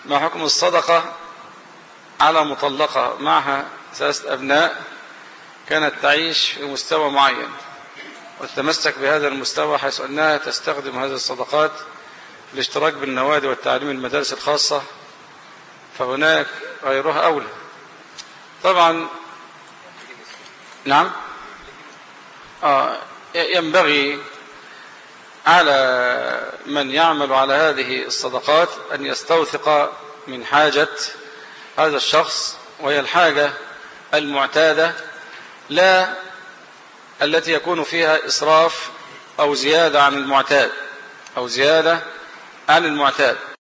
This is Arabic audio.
ما حكم الصدقة على مطلقة معها 3 أبناء كانت تعيش في مستوى معين وتتمسك بهذا المستوى، حيث أنها تستخدم هذه الصدقات الاشتراك بالنوادي والتعليم المدارس الخاصة، فهناك غيرها أولى؟ طبعا نعم. ينبغي على من يعمل على هذه الصدقات أن يستوثق من حاجة هذا الشخص، وهي الحاجة المعتادة، لا التي يكون فيها إسراف أو زيادة عن المعتاد